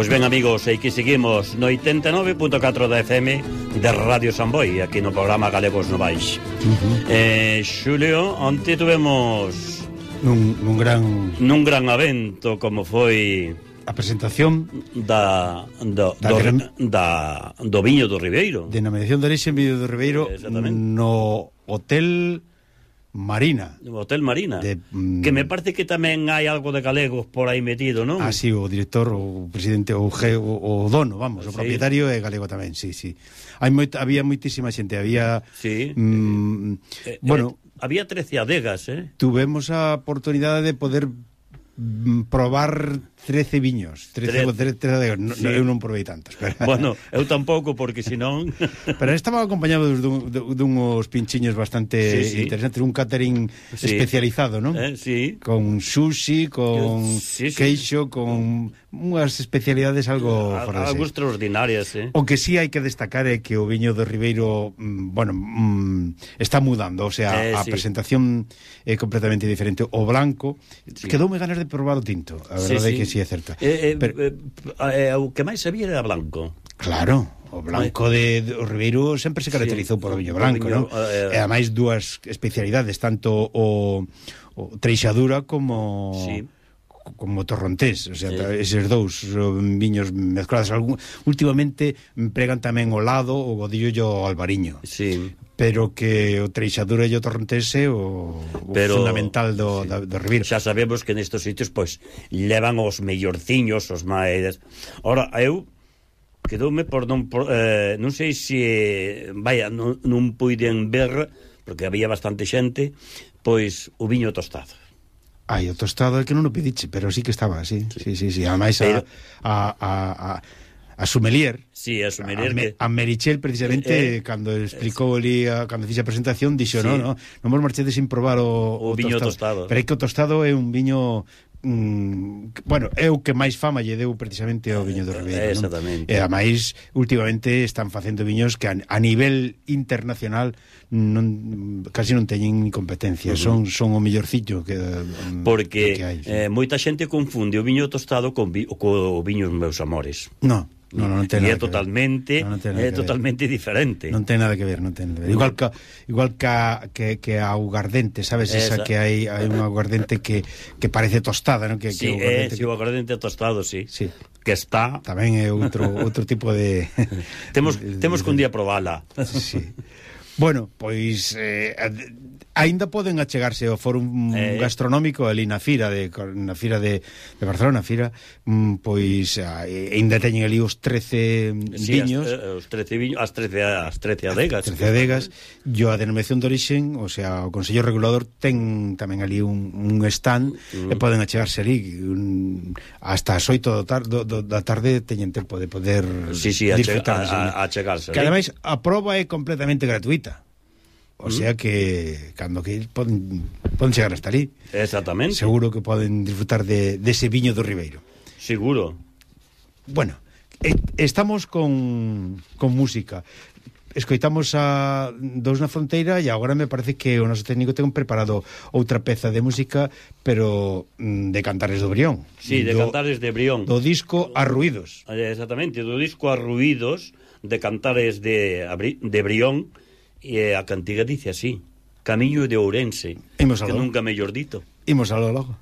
Pois ben, amigos, aquí seguimos no 89.4 da FM de Radio Samboy, aquí no programa Galegos Novais. Xulio, onte tuvemos nun gran evento como foi a presentación do Viño do Ribeiro. Denominación de orixe en Viño do Ribeiro no Hotel Marina. Hotel Marina, que me parece que tamén hai algo de galegos por aí metido, non? Ah, sí, o director, o presidente, o dono, vamos, o propietario é galego tamén, sí. Había moitísima xente, había... Sí. Bueno... Había 13 adegas, Tuvemos a oportunidade de poder probar 13 viños, 13 adegas. Eu non provei tantos. Bueno, eu tampouco, porque senón... Pero estaba acompañado dunhos pinchiños bastante interesantes, un catering especializado, non? Sí. Con sushi, con queixo, con unhas especialidades algo fora de algo extraordinarias, O que sí hai que destacar é que o viño do Ribeiro, está mudando, o sea, a presentación é completamente diferente. O blanco, quedoume ganas de probar o tinto, a verdade é que sí é certa. O que máis sabía era blanco. Claro, o blanco do Ribeiro sempre se caracterizou por o viño blanco, non? E ademais dúas especialidades, tanto o treixadura como torrontés, o sea, eses dous viños mezclados. Últimamente empregan tamén o lado, o godillo e o albariño. Sí. Pero que o treixadura e o torrontés é o fundamental do Ribeiro. Xa sabemos que nestes sitios pois levan os mellorciños, os máis. Ora, eu quedoume por non sei se non puiden ver, porque había bastante xente, pois o viño tostado. Ai, o tostado é que non o pediche, pero sí que estaba, sí. Ademais, a sommelier, a Merichel, precisamente, cando explicou ali, cando fixe a presentación, dixo, non vos marchedes sin probar o viño tostado. Pero é que o tostado é un viño... é o que máis fama lle deu precisamente ao viño do Ribeiro, exactamente. E ademais últimamente están facendo viños que a nivel internacional casi non teñen competencia, son o mellorcillo que porque que hai, moita xente confunde o viño tostado co viño Meus Amores. Non ten nada totalmente diferente. Non ten nada que ver, Igual que a aguardente, sabes, esa que hai unha aguardente que parece tostada, non? O aguardente tostado, sí. Que está... Tamén é outro tipo de... Temos que un día probala. Sí. Bueno, pois aínda poden achegarse ao fórum gastronómico ali na fira de Barcelona, pois aínda teñen ali os 13 viños, os 13 viños, as 13 adegas. 13 adegas, e a denominación de orixen, o sea, o Consello Regulador ten tamén ali un stand e poden achegarse ali hasta as 8 da tarde teñen tempo de poder disfrutar achegarse. Que ademais a proba é completamente gratuita. O sea que cando que poden chegar hasta ali. Exactamente. Seguro que poden disfrutar dese viño do Ribeiro. Seguro. Bueno, estamos con música. Escoitamos a Dous na Fronteira e agora me parece que o noso técnico ten preparado outra peza de música, pero de Cantares do Brión. Sí, de Cantares de Brión. Do disco Arruídos. Exactamente, do disco Arruídos de Cantares de Brión. E a cantiga dice así: Camiño de Ourense, que nunca mellor dito. Imos algo logo.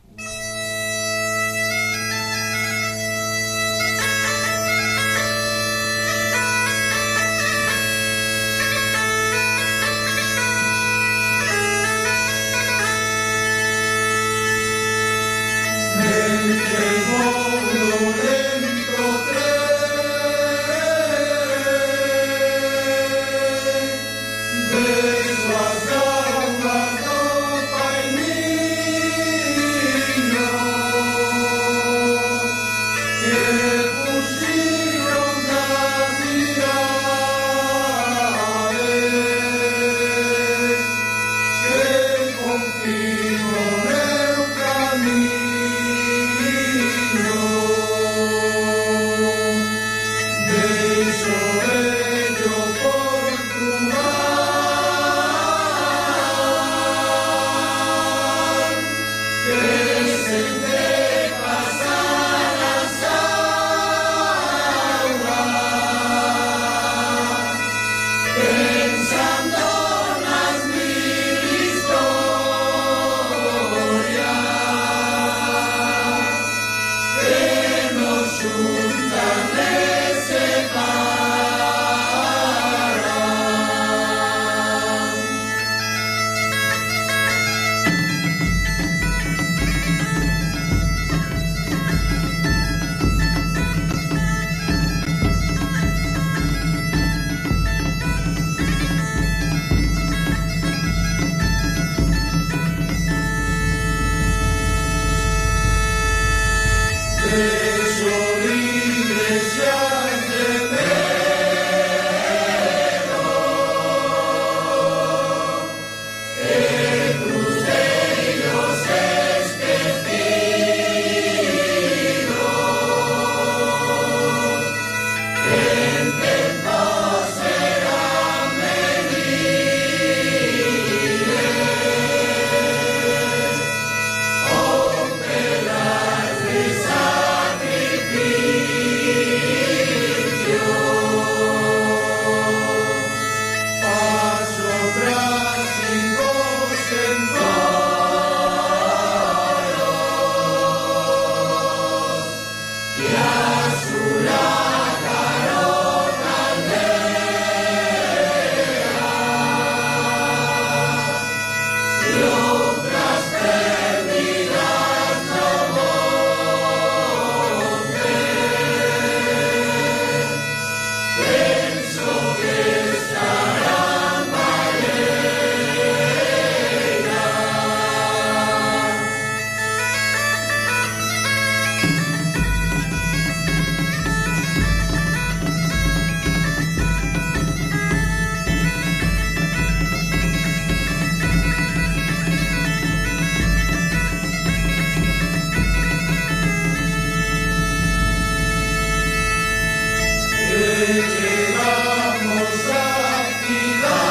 llegamos a final.